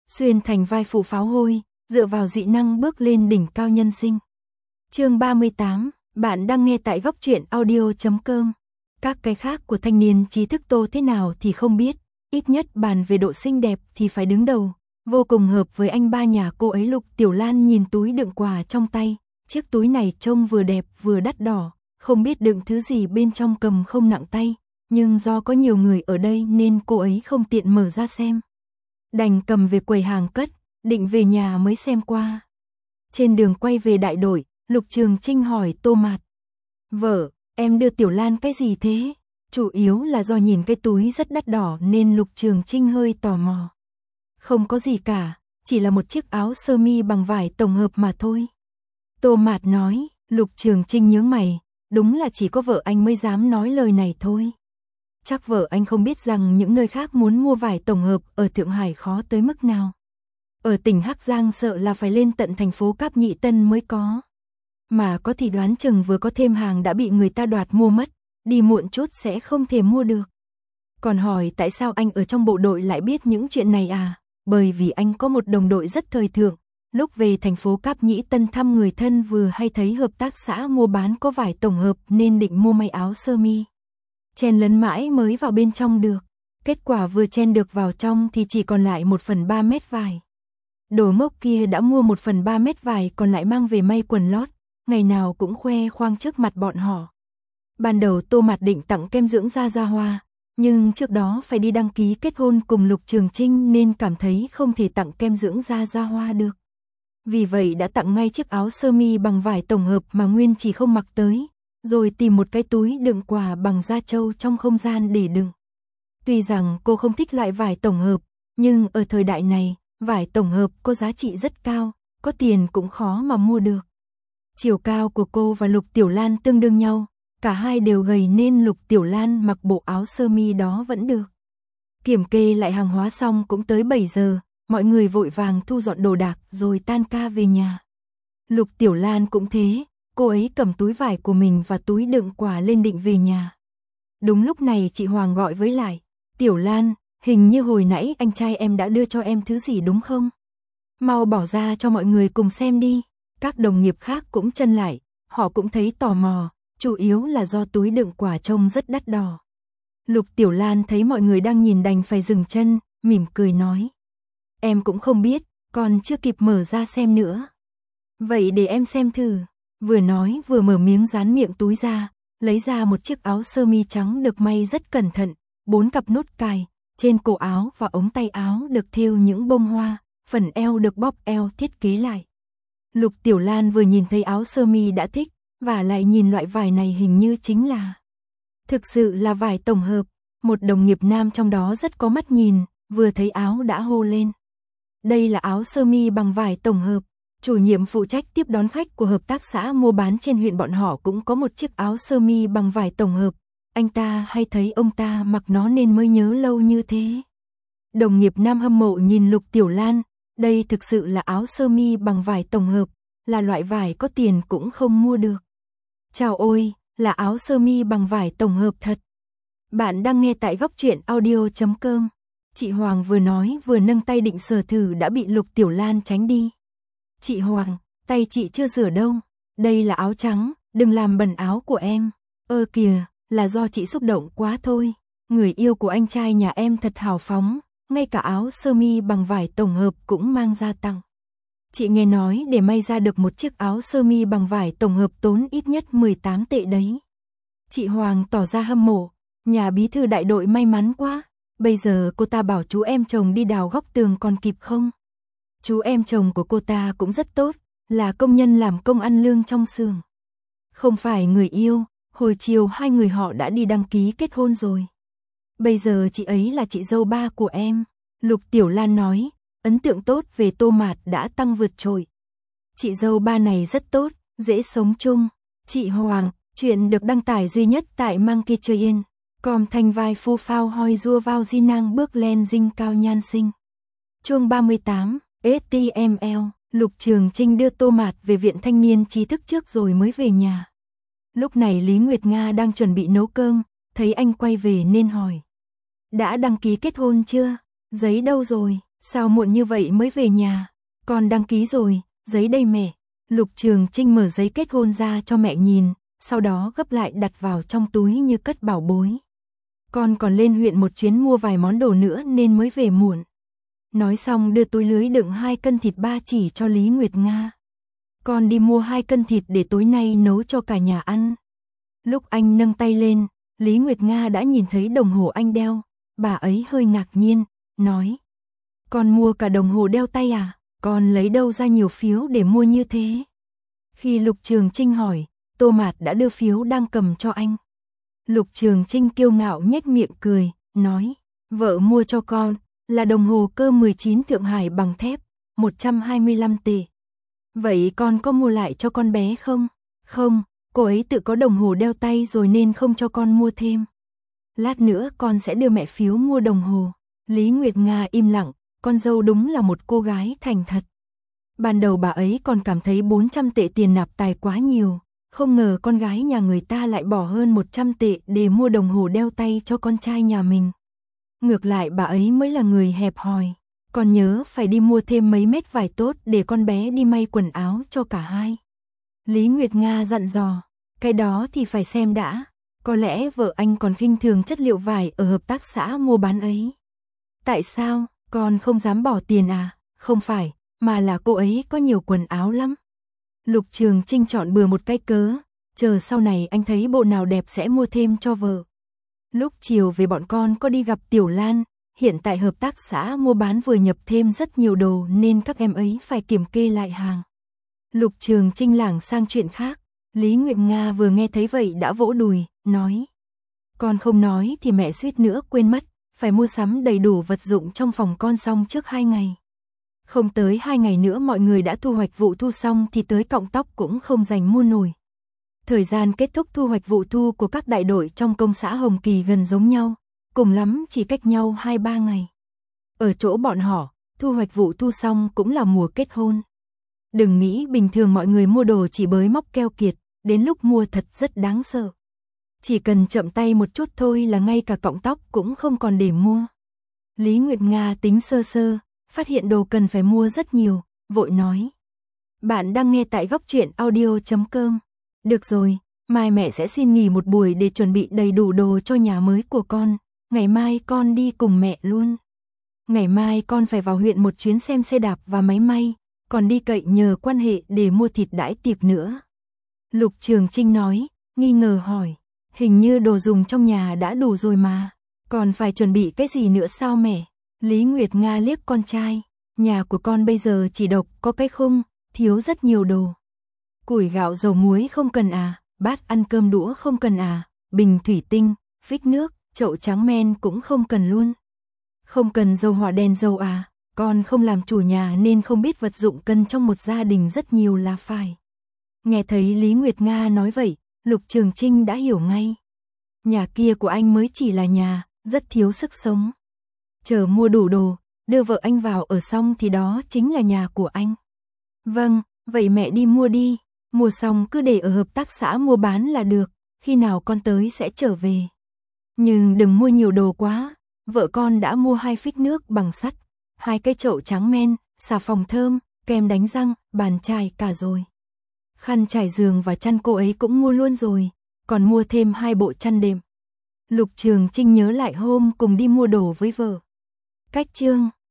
xuyên thành vai phụ pháo hôi, dựa vào dị năng bước lên đỉnh cao nhân sinh. Chương 38, bạn đang nghe tại góc truyện audio.com. Các cái khác của thanh niên trí thức Tô thế nào thì không biết, ít nhất bàn về độ xinh đẹp thì phải đứng đầu, vô cùng hợp với anh ba nhà cô ấy. Lục Tiểu Lan nhìn túi đựng quà trong tay, chiếc túi này trông vừa đẹp vừa đắt đỏ, không biết đựng thứ gì bên trong, cầm không nặng tay, nhưng do có nhiều người ở đây nên cô ấy không tiện mở ra xem. Đành cầm về quầy hàng cất, định về nhà mới xem qua. Trên đường quay về đại đội, Lục Trường Trinh hỏi Tô Mạt: "Vợ, em đưa Tiểu Lan cái gì thế?" Chủ yếu là do nhìn cái túi rất đắt đỏ nên Lục Trường Trinh hơi tò mò. "Không có gì cả, chỉ là một chiếc áo sơ mi bằng vải tổng hợp mà thôi." Tô Mạt nói. Lục Trường Trinh nhướng mày, đúng là chỉ có vợ anh mới dám nói lời này thôi. Chắc vợ anh không biết rằng những nơi khác muốn mua vải tổng hợp ở Thượng Hải khó tới mức nào. Ở tỉnh Hắc Giang sợ là phải lên tận thành phố Cáp Nhĩ Tân mới có. Mà có thì đoán chừng vừa có thêm hàng đã bị người ta đoạt mua mất, đi muộn chút sẽ không thể mua được. Còn hỏi tại sao anh ở trong bộ đội lại biết những chuyện này à? Bởi vì anh có một đồng đội rất thời thượng. Lúc về thành phố Cáp Nhĩ Tân thăm người thân vừa hay thấy hợp tác xã mua bán có vải tổng hợp nên định mua may áo sơ mi. Chen lấn mãi mới vào bên trong được. Kết quả vừa chen được vào trong thì chỉ còn lại 1/3 mét vải. Đồ ngốc kia đã mua 1/3 mét vải còn lại mang về may quần lót, ngày nào cũng khoe khoang trước mặt bọn họ. Ban đầu Tô Mạt định tặng kem dưỡng da Gia Hoa, nhưng trước đó phải đi đăng ký kết hôn cùng Lục Trường Trinh nên cảm thấy không thể tặng kem dưỡng da Gia Hoa được. Vì vậy đã tặng ngay chiếc áo sơ mi bằng vải tổng hợp mà nguyên chỉ không mặc tới, rồi tìm một cái túi đựng quà bằng da trâu trong không gian để đựng. Tuy rằng cô không thích loại vải tổng hợp, nhưng ở thời đại này, vải tổng hợp có giá trị rất cao, có tiền cũng khó mà mua được. Chiều cao của cô và Lục Tiểu Lan tương đương nhau, cả hai đều gầy nên Lục Tiểu Lan mặc bộ áo sơ mi đó vẫn được. Kiểm kê lại hàng hóa xong cũng tới 7 giờ, mọi người vội vàng thu dọn đồ đạc rồi tan ca về nhà. Lục Tiểu Lan cũng thế, cô ấy cầm túi vải của mình và túi đựng quà lên định về nhà. Đúng lúc này chị Hoàng gọi với lại: "Tiểu Lan, hình như hồi nãy anh trai em đã đưa cho em thứ gì đúng không? Mau bỏ ra cho mọi người cùng xem đi." Các đồng nghiệp khác cũng chân lại, họ cũng thấy tò mò, chủ yếu là do túi đựng quà trông rất đắt đỏ. Lục Tiểu Lan thấy mọi người đang nhìn đành phải dừng chân, mỉm cười nói: "Em cũng không biết, còn chưa kịp mở ra xem nữa. Vậy để em xem thử." Vừa nói vừa mở miếng dán miệng túi ra, lấy ra một chiếc áo sơ mi trắng được may rất cẩn thận, 4 cặp nút cài, trên cổ áo và ống tay áo được thêu những bông hoa, phần eo được bóp eo thiết kế lại. Lục Tiểu Lan vừa nhìn thấy áo sơ mi đã thích, và lại nhìn loại vải này hình như chính là thực sự là vải tổng hợp. Một đồng nghiệp nam trong đó rất có mắt nhìn, vừa thấy áo đã hô lên: "Đây là áo sơ mi bằng vải tổng hợp." Chủ nhiệm phụ trách tiếp đón khách của hợp tác xã mua bán trên huyện bọn họ cũng có một chiếc áo sơ mi bằng vải tổng hợp. Anh ta hay thấy ông ta mặc nó nên mới nhớ lâu như thế. Đồng nghiệp nam hâm mộ nhìn Lục Tiểu Lan, đây thực sự là áo sơ mi bằng vải tổng hợp, là loại vải có tiền cũng không mua được. Chào ôi, là áo sơ mi bằng vải tổng hợp thật. Bạn đang nghe tại góc truyện audio.com. Chị Hoàng vừa nói vừa nâng tay định sờ thử đã bị Lục Tiểu Lan tránh đi. "Chị Hoàng, tay chị chưa rửa đâu. Đây là áo trắng, đừng làm bẩn áo của em." "Ơ kìa, là do chị xúc động quá thôi. Người yêu của anh trai nhà em thật hào phóng, ngay cả áo sơ mi bằng vải tổng hợp cũng mang ra tặng. Chị nghe nói để may ra được một chiếc áo sơ mi bằng vải tổng hợp tốn ít nhất 18 tệ đấy." Chị Hoàng tỏ ra hâm mộ, nhà bí thư đại đội may mắn quá. Bây giờ cô ta bảo chú em chồng đi đào góc tường còn kịp không? Chú em chồng của cô ta cũng rất tốt, là công nhân làm công ăn lương trong xưởng. Không phải người yêu, hồi chiều hai người họ đã đi đăng ký kết hôn rồi. Bây giờ chị ấy là chị dâu ba của em. Lục Tiểu Lan nói, ấn tượng tốt về Tô Mạt đã tăng vượt trội. Chị dâu ba này rất tốt, dễ sống chung. Chị Hoàng, chuyện được đăng tải duy nhất tại Monkey Train. Com thanh vai phu phao hoi rua vào di năng bước lên dinh cao nhan sinh. Chương 38, HTML, Lục Trường Trinh đưa Tô Mạt về viện thanh niên trí thức trước rồi mới về nhà. Lúc này Lý Nguyệt Nga đang chuẩn bị nấu cơm, thấy anh quay về nên hỏi. Đã đăng ký kết hôn chưa? Giấy đâu rồi? Sao muộn như vậy mới về nhà? Con đăng ký rồi, giấy đây mẹ. Lục Trường Trinh mở giấy kết hôn ra cho mẹ nhìn, sau đó gấp lại đặt vào trong túi như cất bảo bối. Con còn lên huyện một chuyến mua vài món đồ nữa nên mới về muộn. Nói xong đưa túi lưới đựng 2 cân thịt ba chỉ cho Lý Nguyệt Nga. Con đi mua 2 cân thịt để tối nay nấu cho cả nhà ăn. Lúc anh nâng tay lên, Lý Nguyệt Nga đã nhìn thấy đồng hồ anh đeo. Bà ấy hơi ngạc nhiên, nói. Con mua cả đồng hồ đeo tay à? Con lấy đâu ra nhiều phiếu để mua như thế? Khi Lục Trường Trinh hỏi, Tô Mạt đã đưa phiếu đang cầm cho anh. Lục Trường Trinh kiêu ngạo nhếch miệng cười, nói. Vợ mua cho con là đồng hồ cơ 19 Thượng Hải bằng thép, 125 tệ. Vậy con có mua lại cho con bé không? Không, cô ấy tự có đồng hồ đeo tay rồi nên không cho con mua thêm. Lát nữa con sẽ đưa mẹ phiếu mua đồng hồ. Lý Nguyệt Nga im lặng, con dâu đúng là một cô gái thành thật. Ban đầu bà ấy còn cảm thấy 400 tệ tiền nạp tài quá nhiều, không ngờ con gái nhà người ta lại bỏ hơn 100 tệ để mua đồng hồ đeo tay cho con trai nhà mình. Ngược lại bà ấy mới là người hẹp hòi, còn nhớ phải đi mua thêm mấy mét vải tốt để con bé đi may quần áo cho cả hai. Lý Nguyệt Nga dặn dò, cái đó thì phải xem đã, có lẽ vợ anh còn khinh thường chất liệu vải ở hợp tác xã mua bán ấy. Tại sao, con không dám bỏ tiền à? Không phải, mà là cô ấy có nhiều quần áo lắm. Lục Trường Trinh chọn bừa một cái cớ, chờ sau này anh thấy bộ nào đẹp sẽ mua thêm cho vợ. Lúc chiều về bọn con có đi gặp Tiểu Lan, hiện tại hợp tác xã mua bán vừa nhập thêm rất nhiều đồ nên các em ấy phải kiểm kê lại hàng. Lục Trường Trinh lảng sang chuyện khác, Lý Nguyệt Nga vừa nghe thấy vậy đã vỗ đùi, nói. Con không nói thì mẹ suýt nữa quên mất, phải mua sắm đầy đủ vật dụng trong phòng con xong trước 2 ngày. Không tới 2 ngày nữa mọi người đã thu hoạch vụ thu xong thì tới cọng tóc cũng không dành mua nổi. Thời gian kết thúc thu hoạch vụ thu của các đại đội trong công xã Hồng Kỳ gần giống nhau, cùng lắm chỉ cách nhau 2-3 ngày. Ở chỗ bọn họ, thu hoạch vụ thu xong cũng là mùa kết hôn. Đừng nghĩ bình thường mọi người mua đồ chỉ bới móc keo kiệt, đến lúc mua thật rất đáng sợ. Chỉ cần chậm tay một chút thôi là ngay cả cọng tóc cũng không còn để mua. Lý Nguyệt Nga tính sơ sơ, phát hiện đồ cần phải mua rất nhiều, vội nói. Bạn đang nghe tại góc truyện audio.com. Được rồi, mai mẹ sẽ xin nghỉ một buổi để chuẩn bị đầy đủ đồ cho nhà mới của con, ngày mai con đi cùng mẹ luôn. Ngày mai con phải vào huyện một chuyến xem xe đạp và máy may, còn đi cậy nhờ quan hệ để mua thịt đãi tiệc nữa. Lục Trường Trinh nói, nghi ngờ hỏi, hình như đồ dùng trong nhà đã đủ rồi mà, còn phải chuẩn bị cái gì nữa sao mẹ? Lý Nguyệt Nga liếc con trai, nhà của con bây giờ chỉ độc có cái khung, thiếu rất nhiều đồ. Củi gạo dầu muối không cần à, bát ăn cơm đũa không cần à, bình thủy tinh, phích nước, chậu trắng men cũng không cần luôn. Không cần dầu hỏa đèn dầu à, con không làm chủ nhà nên không biết vật dụng cần trong một gia đình rất nhiều là phải. Nghe thấy Lý Nguyệt Nga nói vậy, Lục Trường Trinh đã hiểu ngay. Nhà kia của anh mới chỉ là nhà, rất thiếu sức sống. Chờ mua đủ đồ, đưa vợ anh vào ở xong thì đó chính là nhà của anh. Vâng, vậy mẹ đi mua đi, mua xong cứ để ở hợp tác xã mua bán là được, khi nào con tới sẽ trở về. Nhưng đừng mua nhiều đồ quá, vợ con đã mua 2 phích nước bằng sắt, 2 cái chậu trắng men, xà phòng thơm, kem đánh răng, bàn chải cả rồi. Khăn trải giường và chăn cô ấy cũng mua luôn rồi, còn mua thêm 2 bộ chăn đệm. Lục Trường Trinh nhớ lại hôm cùng đi mua đồ với vợ. Cách chương